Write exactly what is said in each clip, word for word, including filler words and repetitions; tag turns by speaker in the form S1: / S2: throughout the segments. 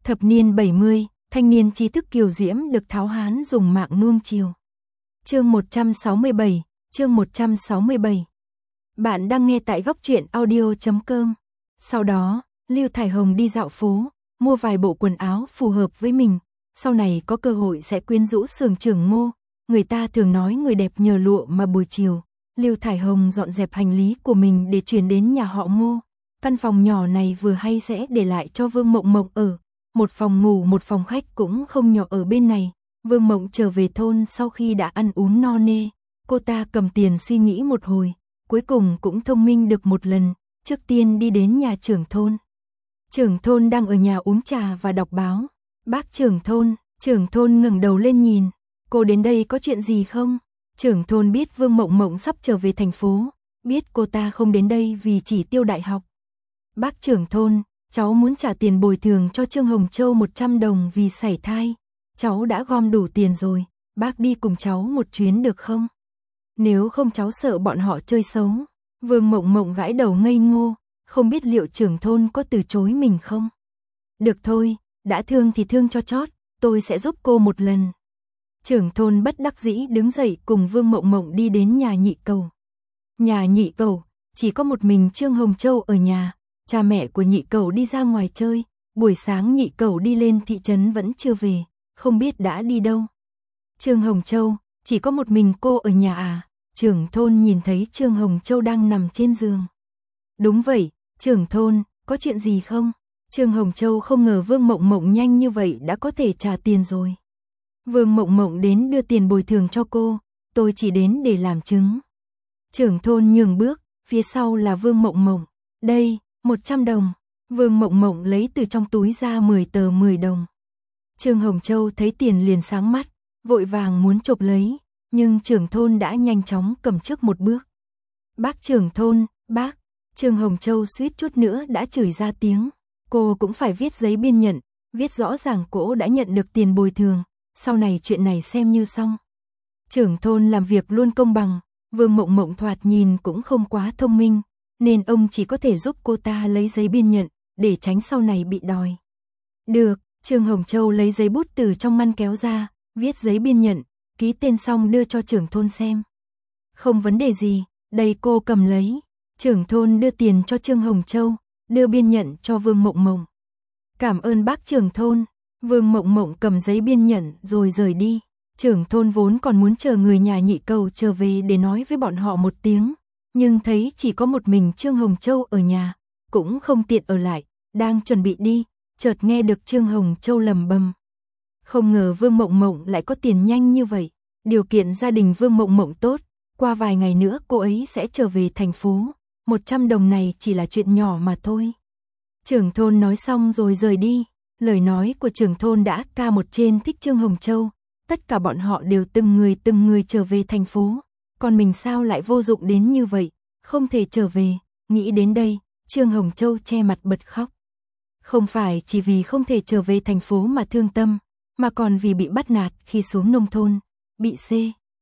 S1: Thập niên bảy mươi, thanh niên trí thức kiều diễm được tháo hán dùng mạng nuông chiều. Chương một trăm sáu mươi bảy, chương một trăm sáu mươi bảy. Bạn đang nghe tại góc truyện audio chấm com. Sau đó, Lưu Thải Hồng đi dạo phố, mua vài bộ quần áo phù hợp với mình, sau này có cơ hội sẽ quyến rũ xưởng trưởng Ngô. Người ta thường nói người đẹp nhờ lụa mà buổi chiều, Lưu Thải Hồng dọn dẹp hành lý của mình để chuyển đến nhà họ Ngô. Căn phòng nhỏ này vừa hay sẽ để lại cho Vương Mộng Mộng ở, một phòng ngủ một phòng khách cũng không nhỏ ở bên này. Vương Mộng trở về thôn sau khi đã ăn uống no nê, cô ta cầm tiền suy nghĩ một hồi, cuối cùng cũng thông minh được một lần, trước tiên đi đến nhà trưởng thôn. Trưởng thôn đang ở nhà uống trà và đọc báo. Bác trưởng thôn, trưởng thôn ngẩng đầu lên nhìn, cô đến đây có chuyện gì không? Trưởng thôn biết Vương Mộng Mộng sắp trở về thành phố, biết cô ta không đến đây vì chỉ tiêu đại học. Bác trưởng thôn, cháu muốn trả tiền bồi thường cho Trương Hồng Châu một trăm đồng vì sảy thai. Cháu đã gom đủ tiền rồi, bác đi cùng cháu một chuyến được không? Nếu không cháu sợ bọn họ chơi xấu. Vương Mộng Mộng gãi đầu ngây ngô, không biết liệu trưởng thôn có từ chối mình không? Được thôi, đã thương thì thương cho chót, tôi sẽ giúp cô một lần. Trưởng thôn bất đắc dĩ đứng dậy cùng Vương Mộng Mộng đi đến nhà nhị cầu. Nhà nhị cầu, chỉ có một mình Trương Hồng Châu ở nhà, cha mẹ của nhị cầu đi ra ngoài chơi, buổi sáng nhị cầu đi lên thị trấn vẫn chưa về, không biết đã đi đâu. Trương Hồng Châu, chỉ có một mình cô ở nhà à? Trưởng thôn nhìn thấy Trương Hồng Châu đang nằm trên giường. Đúng vậy, trưởng thôn, có chuyện gì không? Trương Hồng Châu không ngờ Vương Mộng Mộng nhanh như vậy đã có thể trả tiền rồi. Vương Mộng Mộng đến đưa tiền bồi thường cho cô, tôi chỉ đến để làm chứng. Trưởng thôn nhường bước, phía sau là Vương Mộng Mộng. Đây, một trăm đồng. Vương Mộng Mộng lấy từ trong túi ra mười tờ mười đồng. Trương Hồng Châu thấy tiền liền sáng mắt, vội vàng muốn chộp lấy, nhưng trưởng thôn đã nhanh chóng cầm trước một bước. Bác trưởng thôn, bác. Trương Hồng Châu suýt chút nữa đã chửi ra tiếng. Cô cũng phải viết giấy biên nhận, viết rõ ràng cô đã nhận được tiền bồi thường, sau này chuyện này xem như xong. Trưởng thôn làm việc luôn công bằng, Vương Mộng Mộng thoạt nhìn cũng không quá thông minh, nên ông chỉ có thể giúp cô ta lấy giấy biên nhận, để tránh sau này bị đòi. Được, Trương Hồng Châu lấy giấy bút từ trong ngăn kéo ra, viết giấy biên nhận, ký tên xong đưa cho trưởng thôn xem. Không vấn đề gì, đây cô cầm lấy. Trưởng thôn đưa tiền cho Trương Hồng Châu, đưa biên nhận cho Vương Mộng Mộng. Cảm ơn bác trưởng thôn. Vương Mộng Mộng cầm giấy biên nhận rồi rời đi. Trưởng thôn vốn còn muốn chờ người nhà nhị cầu trở về để nói với bọn họ một tiếng, nhưng thấy chỉ có một mình Trương Hồng Châu ở nhà, cũng không tiện ở lại, đang chuẩn bị đi, chợt nghe được Trương Hồng Châu lầm bầm. Không ngờ Vương Mộng Mộng lại có tiền nhanh như vậy, điều kiện gia đình Vương Mộng Mộng tốt, qua vài ngày nữa cô ấy sẽ trở về thành phố, một trăm đồng này chỉ là chuyện nhỏ mà thôi. Trưởng thôn nói xong rồi rời đi, lời nói của trưởng thôn đã ca một trên thích Trương Hồng Châu, tất cả bọn họ đều từng người từng người trở về thành phố, còn mình sao lại vô dụng đến như vậy, không thể trở về, nghĩ đến đây, Trương Hồng Châu che mặt bật khóc. Không phải chỉ vì không thể trở về thành phố mà thương tâm, mà còn vì bị bắt nạt khi xuống nông thôn, bị C.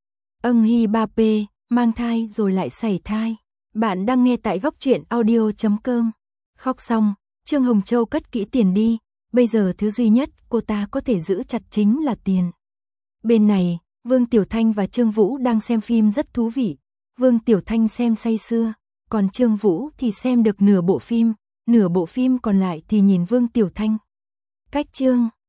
S1: Âng Hy ba P, mang thai rồi lại sảy thai. Bạn đang nghe tại góc truyện audio chấm com. Khóc xong, Trương Hồng Châu cất kỹ tiền đi, bây giờ thứ duy nhất cô ta có thể giữ chặt chính là tiền. Bên này, Vương Tiểu Thanh và Trương Vũ đang xem phim rất thú vị. Vương Tiểu Thanh xem say sưa, còn Trương Vũ thì xem được nửa bộ phim, nửa bộ phim còn lại thì nhìn Vương Tiểu Thanh. Cách chương,